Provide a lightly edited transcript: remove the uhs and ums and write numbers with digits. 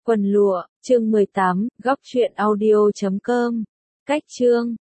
Quần lụa, chương 18, góc truyện audio.com. Cách chương